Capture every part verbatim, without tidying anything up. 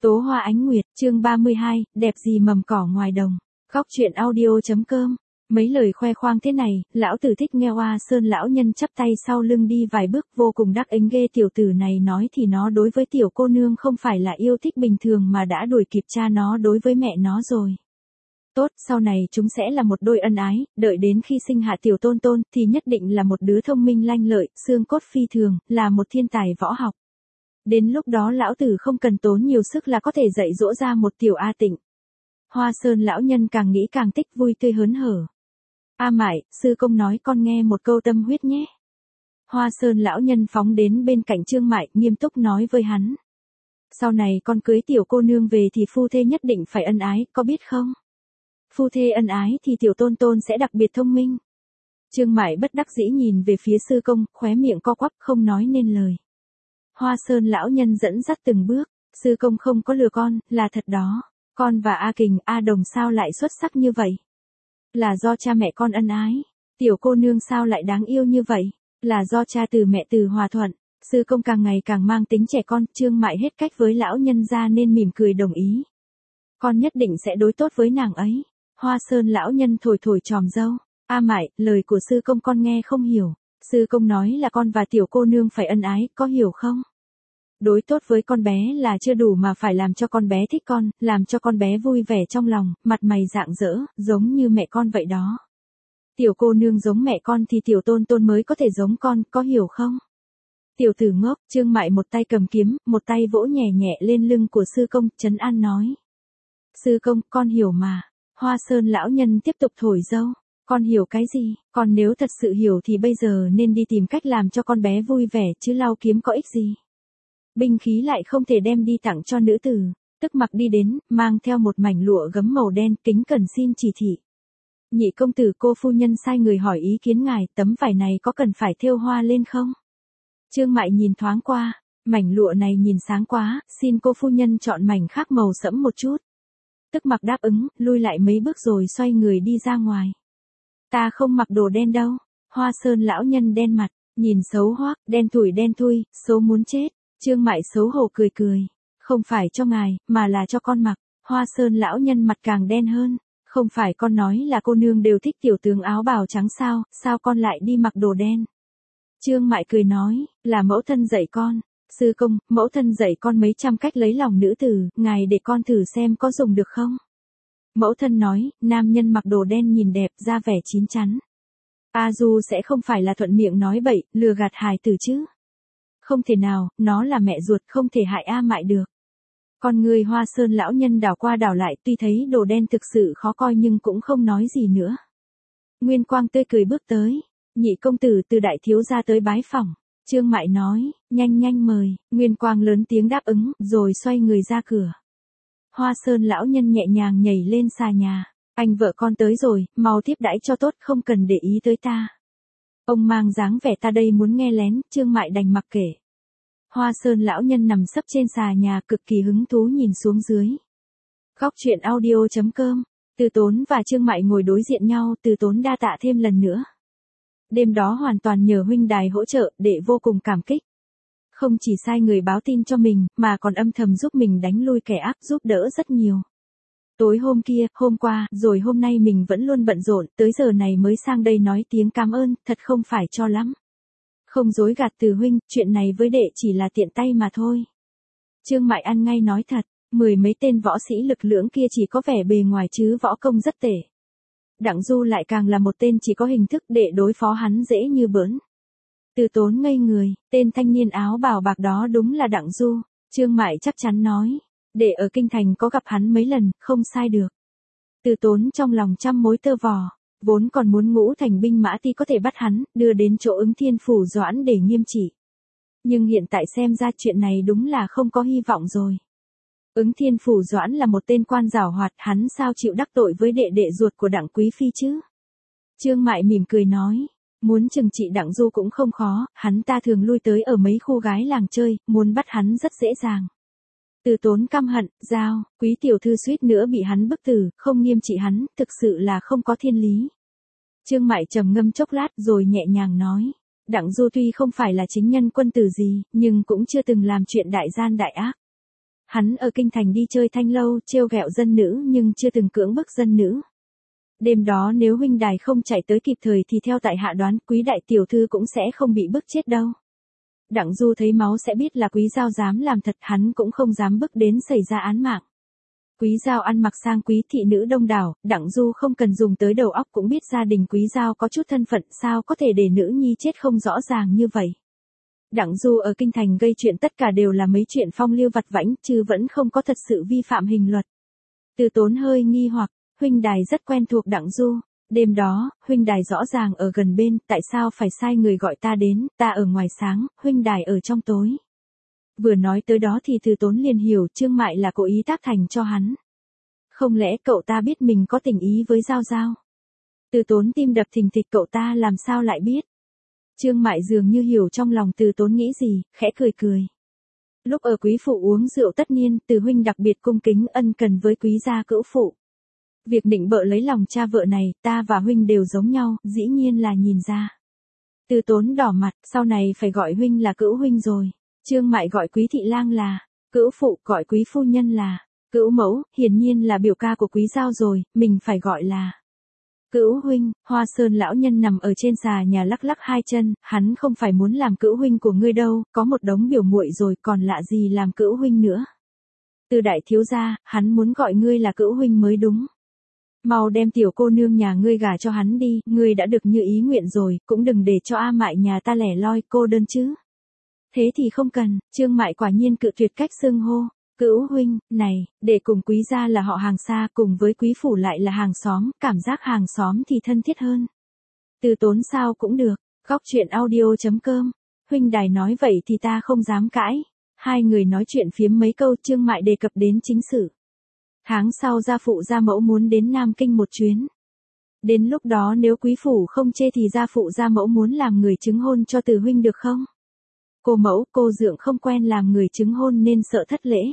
Tố Hoa Ánh Nguyệt, chương ba mươi hai, đẹp gì mầm cỏ ngoài đồng. Góc truyện audio.com. Mấy lời khoe khoang thế này, lão tử thích nghe. Hoa Sơn lão nhân chắp tay sau lưng đi vài bước, vô cùng đắc ý. Ghê tiểu tử này nói thì nó đối với tiểu cô nương không phải là yêu thích bình thường mà đã đuổi kịp cha nó đối với mẹ nó rồi. Tốt, sau này chúng sẽ là một đôi ân ái, đợi đến khi sinh hạ tiểu tôn tôn thì nhất định là một đứa thông minh lanh lợi, xương cốt phi thường, là một thiên tài võ học. Đến lúc đó lão tử không cần tốn nhiều sức là có thể dạy dỗ ra một tiểu A Tịnh. Hoa Sơn lão nhân càng nghĩ càng thích, vui tươi hớn hở. A Mại, sư công nói con nghe một câu tâm huyết nhé. Hoa Sơn lão nhân phóng đến bên cạnh Trương Mại, nghiêm túc nói với hắn. Sau này con cưới tiểu cô nương về thì phu thê nhất định phải ân ái, có biết không? Phu thê ân ái thì tiểu tôn tôn sẽ đặc biệt thông minh. Trương Mại bất đắc dĩ nhìn về phía sư công, khóe miệng co quắp không nói nên lời. Hoa Sơn lão nhân dẫn dắt từng bước, sư công không có lừa con, là thật đó. Con và A Kình, A Đồng sao lại xuất sắc như vậy? Là do cha mẹ con ân ái. Tiểu cô nương sao lại đáng yêu như vậy? Là do cha từ mẹ từ hòa thuận. Sư công càng ngày càng mang tính trẻ con, Trương Mại hết cách với lão nhân ra nên mỉm cười đồng ý. Con nhất định sẽ đối tốt với nàng ấy. Hoa Sơn lão nhân thổi thổi tròm râu. A Mại, lời của sư công con nghe không hiểu. Sư công nói là con và tiểu cô nương phải ân ái, có hiểu không? Đối tốt với con bé là chưa đủ mà phải làm cho con bé thích con, làm cho con bé vui vẻ trong lòng, mặt mày rạng rỡ, giống như mẹ con vậy đó. Tiểu cô nương giống mẹ con thì tiểu tôn tôn mới có thể giống con, có hiểu không? Tiểu tử ngốc, Trương Mại một tay cầm kiếm, một tay vỗ nhẹ nhẹ lên lưng của sư công, trấn an nói. Sư công, con hiểu mà. Hoa Sơn lão nhân tiếp tục thổi râu. Con hiểu cái gì? Còn nếu thật sự hiểu thì bây giờ nên đi tìm cách làm cho con bé vui vẻ chứ lau kiếm có ích gì. Binh khí lại không thể đem đi tặng cho nữ tử. Tức mặc đi đến, mang theo một mảnh lụa gấm màu đen, kính cẩn xin chỉ thị. Nhị công tử, cô phu nhân sai người hỏi ý kiến ngài, tấm vải này có cần phải thêu hoa lên không? Trương Mại nhìn thoáng qua, mảnh lụa này nhìn sáng quá, xin cô phu nhân chọn mảnh khác màu sẫm một chút. Tức mặc đáp ứng, lui lại mấy bước rồi xoay người đi ra ngoài. Ta không mặc đồ đen đâu. Hoa Sơn lão nhân đen mặt, nhìn xấu hoắc, đen thủi đen thui, xấu muốn chết. Trương Mại xấu hổ cười cười. Không phải cho ngài, mà là cho con mặc. Hoa Sơn lão nhân mặt càng đen hơn. Không phải con nói là cô nương đều thích tiểu tướng áo bào trắng sao, sao con lại đi mặc đồ đen? Trương Mại cười nói, là mẫu thân dạy con. Sư công, mẫu thân dạy con mấy trăm cách lấy lòng nữ tử, ngài để con thử xem có dùng được không? Mẫu thân nói, nam nhân mặc đồ đen nhìn đẹp, ra vẻ chín chắn. A Du sẽ không phải là thuận miệng nói bậy, lừa gạt hài tử chứ? Không thể nào, nó là mẹ ruột, không thể hại A Mại được. Con người Hoa Sơn lão nhân đảo qua đảo lại, tuy thấy đồ đen thực sự khó coi nhưng cũng không nói gì nữa. Nguyên Quang tươi cười bước tới. Nhị công tử từ đại thiếu gia tới bái phỏng. Trương Mại nói, nhanh nhanh mời. Nguyên Quang lớn tiếng đáp ứng, rồi xoay người ra cửa. Hoa Sơn lão nhân nhẹ nhàng nhảy lên xà nhà. Anh vợ con tới rồi, mau tiếp đãi cho tốt, không cần để ý tới ta. Ông mang dáng vẻ ta đây muốn nghe lén, Trương Mại đành mặc kệ. Hoa Sơn lão nhân nằm sấp trên xà nhà cực kỳ hứng thú nhìn xuống dưới. Góc truyện audio.com. Từ Tốn và Trương Mại ngồi đối diện nhau, Từ Tốn đa tạ thêm lần nữa. Đêm đó hoàn toàn nhờ huynh đài hỗ trợ, đệ vô cùng cảm kích. Không chỉ sai người báo tin cho mình, mà còn âm thầm giúp mình đánh lui kẻ ác, giúp đỡ rất nhiều. Tối hôm kia, hôm qua, rồi hôm nay mình vẫn luôn bận rộn, tới giờ này mới sang đây nói tiếng cảm ơn, thật không phải cho lắm. Không dối gạt Từ huynh, chuyện này với đệ chỉ là tiện tay mà thôi. Trương Mại ăn ngay nói thật, mười mấy tên võ sĩ lực lưỡng kia chỉ có vẻ bề ngoài chứ võ công rất tệ. Đặng Du lại càng là một tên chỉ có hình thức, đệ đối phó hắn dễ như bỡn. Từ Tốn ngây người, tên thanh niên áo bào bạc đó đúng là Đặng Du. Trương Mại chắc chắn nói, đệ ở kinh thành có gặp hắn mấy lần, không sai được. Từ Tốn trong lòng trăm mối tơ vò, vốn còn muốn ngũ thành binh mã ti có thể bắt hắn, đưa đến chỗ Ứng Thiên Phủ Doãn để nghiêm trị. Nhưng hiện tại xem ra chuyện này đúng là không có hy vọng rồi. Ứng Thiên Phủ Doãn là một tên quan giảo hoạt, hắn sao chịu đắc tội với đệ đệ ruột của Đặng Quý Phi chứ? Trương Mại mỉm cười nói, muốn trừng trị Đặng Du cũng không khó, hắn ta thường lui tới ở mấy khu gái làng chơi, muốn bắt hắn rất dễ dàng. Từ Tốn căm hận, giao, quý tiểu thư suýt nữa bị hắn bức tử, không nghiêm trị hắn, thực sự là không có thiên lý. Trương Mại trầm ngâm chốc lát rồi nhẹ nhàng nói, Đặng Du tuy không phải là chính nhân quân tử gì, nhưng cũng chưa từng làm chuyện đại gian đại ác. hắn ở kinh thành đi chơi thanh lâu, trêu ghẹo dân nữ nhưng chưa từng cưỡng bức dân nữ. Đêm đó nếu huynh đài không chạy tới kịp thời thì theo tại hạ đoán quý đại tiểu thư cũng sẽ không bị bức chết đâu. Đặng Du thấy máu sẽ biết là Quý Giao dám làm thật, hắn cũng không dám bức đến xảy ra án mạng. Quý Giao ăn mặc sang quý thị nữ đông đảo, Đặng Du không cần dùng tới đầu óc cũng biết gia đình Quý Giao có chút thân phận, sao có thể để nữ nhi chết không rõ ràng như vậy. Đặng Du ở kinh thành gây chuyện tất cả đều là mấy chuyện phong lưu vặt vãnh, chứ vẫn không có thật sự vi phạm hình luật. Từ Tốn hơi nghi hoặc, huynh đài rất quen thuộc Đặng Du. Đêm đó, huynh đài rõ ràng ở gần bên, tại sao phải sai người gọi ta đến, ta ở ngoài sáng, huynh đài ở trong tối. Vừa nói tới đó thì Từ Tốn liền hiểu Trương Mại là cố ý tác thành cho hắn. Không lẽ cậu ta biết mình có tình ý với Giao Giao? Từ Tốn tim đập thình thịch, cậu ta làm sao lại biết? Trương Mại dường như hiểu trong lòng Từ Tốn nghĩ gì, khẽ cười cười. Lúc ở quý phụ uống rượu tất nhiên, Từ huynh đặc biệt cung kính ân cần với quý gia cữu phụ. Việc định bợ lấy lòng cha vợ này, ta và huynh đều giống nhau, dĩ nhiên là nhìn ra. Từ Tốn đỏ mặt, sau này phải gọi huynh là cữu huynh rồi. Trương Mại gọi quý thị lang là cữu phụ, gọi quý phu nhân là cữu mẫu, hiển nhiên là biểu ca của Quý Giao rồi, mình phải gọi là cữu huynh. Hoa Sơn lão nhân nằm ở trên xà nhà lắc lắc hai chân, hắn không phải muốn làm cữu huynh của ngươi đâu, có một đống biểu muội rồi còn lạ gì làm cữu huynh nữa. Từ đại thiếu gia, hắn muốn gọi ngươi là cữu huynh mới đúng. Mau đem tiểu cô nương nhà ngươi gả cho hắn đi, ngươi đã được như ý nguyện rồi, cũng đừng để cho A Mại nhà ta lẻ loi cô đơn chứ. Thế thì không cần, Trương Mại quả nhiên cự tuyệt cách xưng hô. Cữu huynh, này, để cùng quý gia là họ hàng xa, cùng với quý phủ lại là hàng xóm, cảm giác hàng xóm thì thân thiết hơn. Từ Tốn sao cũng được, góc truyện audio chấm com, huynh đài nói vậy thì ta không dám cãi. Hai người nói chuyện phiếm mấy câu, Trương Mại đề cập đến chính sự. Tháng sau gia phụ gia mẫu muốn đến Nam Kinh một chuyến. Đến lúc đó nếu quý phủ không chê thì gia phụ gia mẫu muốn làm người chứng hôn cho Từ huynh được không? Cô mẫu, cô dượng không quen làm người chứng hôn nên sợ thất lễ.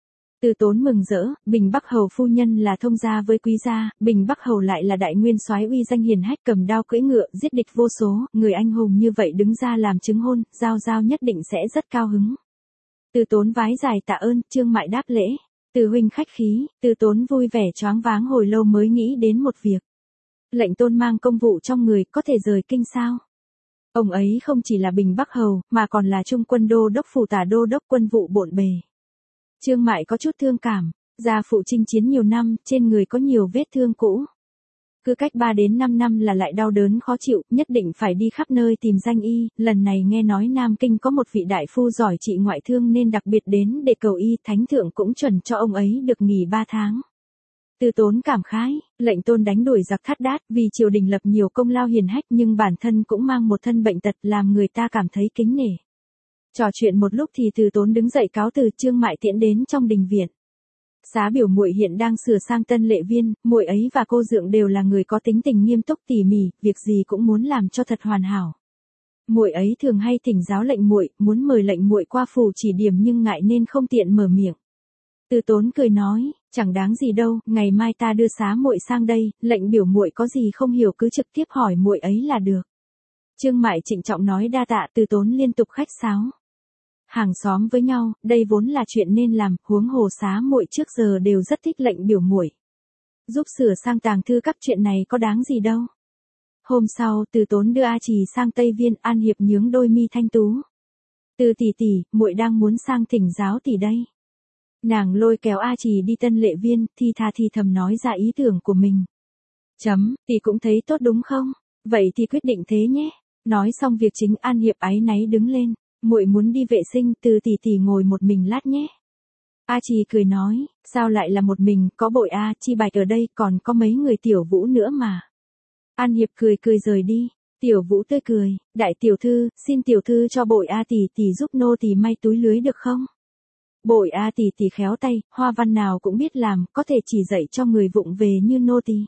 Từ Tốn mừng rỡ, Bình Bắc Hầu phu nhân là thông gia với quý gia, Bình Bắc Hầu lại là đại nguyên soái uy danh hiển hách, cầm đao cưỡi ngựa, giết địch vô số, người anh hùng như vậy đứng ra làm chứng hôn, Giao Giao nhất định sẽ rất cao hứng. Từ Tốn vái dài tạ ơn, Trương Mại đáp lễ. Từ huynh khách khí, Từ Tốn vui vẻ choáng váng hồi lâu mới nghĩ đến một việc. Lệnh Tôn mang công vụ trong người, có thể rời kinh sao? Ông ấy không chỉ là Bình Bắc Hầu, mà còn là Trung Quân Đô đốc phủ tả đô đốc quân vụ bộn bề. Trương Mại có chút thương cảm, gia phụ chinh chiến nhiều năm, trên người có nhiều vết thương cũ. Cứ cách ba đến năm năm là lại đau đớn khó chịu, nhất định phải đi khắp nơi tìm danh y, lần này nghe nói Nam Kinh có một vị đại phu giỏi trị ngoại thương nên đặc biệt đến để cầu y, thánh thượng cũng chuẩn cho ông ấy được nghỉ ba tháng. Từ Tốn cảm khái, lệnh Tôn đánh đuổi giặc Thát Đát, vì triều đình lập nhiều công lao hiển hách nhưng bản thân cũng mang một thân bệnh tật làm người ta cảm thấy kính nể. Trò chuyện một lúc thì Từ Tốn đứng dậy cáo từ, Trương Mại tiễn đến trong đình viện. Xá biểu muội hiện đang sửa sang tân lệ viên, muội ấy và cô dượng đều là người có tính tình nghiêm túc tỉ mỉ, việc gì cũng muốn làm cho thật hoàn hảo. Muội ấy thường hay thỉnh giáo lệnh muội, muốn mời lệnh muội qua phủ chỉ điểm nhưng ngại nên không tiện mở miệng. Từ Tốn cười nói, chẳng đáng gì đâu, ngày mai ta đưa xá muội sang đây, lệnh biểu muội có gì không hiểu cứ trực tiếp hỏi muội ấy là được. Trương Mại trịnh trọng nói đa tạ, Từ Tốn liên tục khách sáo. Hàng xóm với nhau, đây vốn là chuyện nên làm, huống hồ xá muội trước giờ đều rất thích lệnh biểu muội. Giúp sửa sang tàng thư các chuyện này có đáng gì đâu. Hôm sau, Từ Tốn đưa A Trì sang Tây Viên, An Hiệp nhướng đôi mi thanh tú. Từ tỷ tỷ, muội đang muốn sang thỉnh giáo tỷ đây. Nàng lôi kéo A Trì đi Tân Lệ Viên, thi tha thi thầm nói ra ý tưởng của mình. Chấm, tỷ cũng thấy tốt đúng không? Vậy thì quyết định thế nhé. Nói xong việc chính, An Hiệp áy náy đứng lên. Muội muốn đi vệ sinh, Từ tỷ tỷ ngồi một mình lát nhé. A Trì cười nói, sao lại là một mình, có Bội A, Chi Bạch ở đây, còn có mấy người Tiểu Vũ nữa mà. An Hiệp cười cười rời đi. Tiểu Vũ tươi cười, đại tiểu thư, xin tiểu thư cho Bội A tỷ tỷ giúp nô tỳ may túi lưới được không? Bội A tỷ tỷ khéo tay, hoa văn nào cũng biết làm, có thể chỉ dạy cho người vụng về như nô tỳ.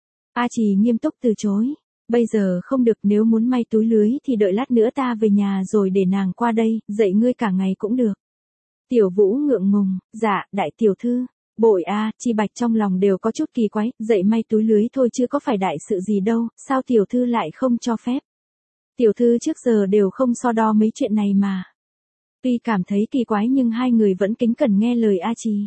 A Trì nghiêm túc từ chối. Bây giờ không được, nếu muốn may túi lưới thì đợi lát nữa ta về nhà rồi để nàng qua đây, dạy ngươi cả ngày cũng được. Tiểu Vũ ngượng ngùng, dạ, đại tiểu thư. Bội A, Chi Bạch trong lòng đều có chút kỳ quái, dạy may túi lưới thôi chứ có phải đại sự gì đâu, sao tiểu thư lại không cho phép. Tiểu thư trước giờ đều không so đo mấy chuyện này mà. Tuy cảm thấy kỳ quái nhưng hai người vẫn kính cẩn nghe lời A Trì.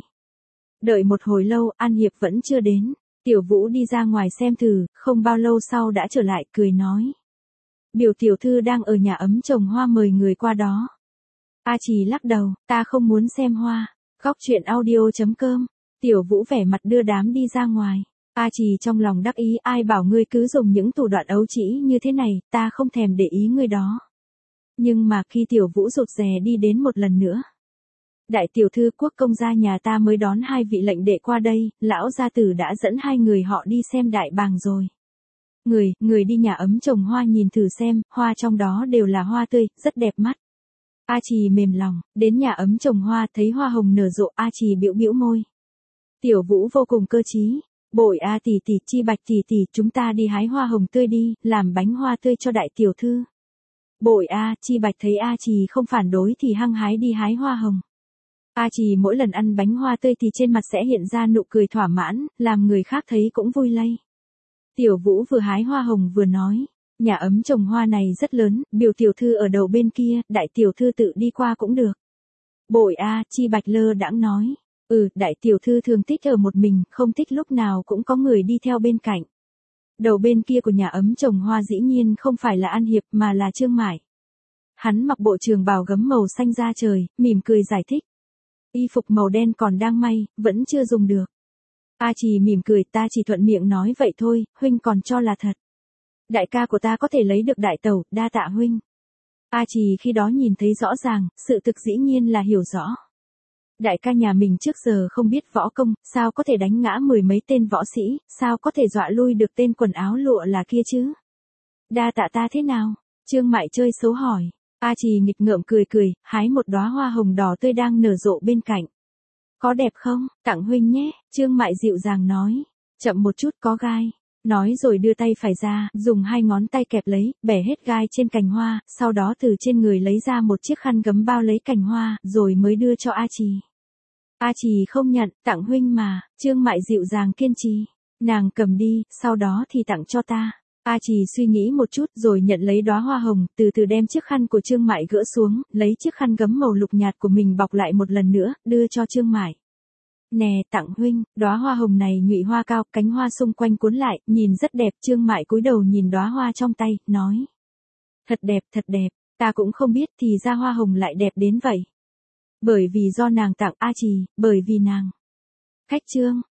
Đợi một hồi lâu, An Hiệp vẫn chưa đến. Tiểu Vũ đi ra ngoài xem thử, không bao lâu sau đã trở lại, cười nói. Biểu tiểu thư đang ở nhà ấm trồng hoa mời người qua đó. A Trì lắc đầu, ta không muốn xem hoa. Góc truyện audio chấm com. Tiểu Vũ vẻ mặt đưa đám đi ra ngoài. A Trì trong lòng đắc ý, ai bảo ngươi cứ dùng những thủ đoạn ấu trĩ như thế này, ta không thèm để ý ngươi đó. Nhưng mà khi Tiểu Vũ rụt rè đi đến một lần nữa. Đại tiểu thư, quốc công gia nhà ta mới đón hai vị lệnh đệ qua đây, lão gia tử đã dẫn hai người họ đi xem đại bàng rồi. Người, người đi nhà ấm trồng hoa nhìn thử xem, hoa trong đó đều là hoa tươi, rất đẹp mắt. A Trì mềm lòng, đến nhà ấm trồng hoa thấy hoa hồng nở rộ, A Trì bĩu bĩu môi. Tiểu Vũ vô cùng cơ trí. Bội A tỷ tỷ, Chi Bạch tỷ tỷ, chúng ta đi hái hoa hồng tươi đi, làm bánh hoa tươi cho đại tiểu thư. Bội A, Chi Bạch thấy A Trì không phản đối thì hăng hái đi hái hoa hồng. A Trì mỗi lần ăn bánh hoa tươi thì trên mặt sẽ hiện ra nụ cười thỏa mãn, làm người khác thấy cũng vui lây. Tiểu Vũ vừa hái hoa hồng vừa nói, nhà ấm trồng hoa này rất lớn, biểu tiểu thư ở đầu bên kia, đại tiểu thư tự đi qua cũng được. Bội A, Chi Bạch lơ đãng nói, ừ, đại tiểu thư thường thích ở một mình, không thích lúc nào cũng có người đi theo bên cạnh. Đầu bên kia của nhà ấm trồng hoa dĩ nhiên không phải là An Hiệp mà là Trương Mải. Hắn mặc bộ trường bào gấm màu xanh da trời, mỉm cười giải thích. Y phục màu đen còn đang may, vẫn chưa dùng được. A Trì mỉm cười, ta chỉ thuận miệng nói vậy thôi, huynh còn cho là thật. Đại ca của ta có thể lấy được đại tẩu, đa tạ huynh. A Trì khi đó nhìn thấy rõ ràng, sự thực dĩ nhiên là hiểu rõ. Đại ca nhà mình trước giờ không biết võ công, sao có thể đánh ngã mười mấy tên võ sĩ, sao có thể dọa lui được tên quần áo lụa là kia chứ? Đa tạ ta thế nào? Trương Mại chơi xấu hỏi. A Trì nghịch ngợm cười cười, hái một đóa hoa hồng đỏ tươi đang nở rộ bên cạnh. Có đẹp không? Tặng huynh nhé, Trương Mại dịu dàng nói. Chậm một chút, có gai. Nói rồi đưa tay phải ra, dùng hai ngón tay kẹp lấy, bẻ hết gai trên cành hoa, sau đó từ trên người lấy ra một chiếc khăn gấm bao lấy cành hoa, rồi mới đưa cho A Trì. A Trì không nhận, tặng huynh mà, Trương Mại dịu dàng kiên trì. Nàng cầm đi, sau đó thì tặng cho ta. A Trì suy nghĩ một chút rồi nhận lấy đóa hoa hồng, từ từ đem chiếc khăn của Trương Mại gỡ xuống, lấy chiếc khăn gấm màu lục nhạt của mình bọc lại một lần nữa, đưa cho Trương Mại. Nè, tặng huynh, đóa hoa hồng này nhụy hoa cao, cánh hoa xung quanh cuốn lại, nhìn rất đẹp. Trương Mại cúi đầu nhìn đóa hoa trong tay, nói. Thật đẹp, thật đẹp, ta cũng không biết thì ra hoa hồng lại đẹp đến vậy. Bởi vì do nàng tặng A Trì, bởi vì nàng. Khách Trương,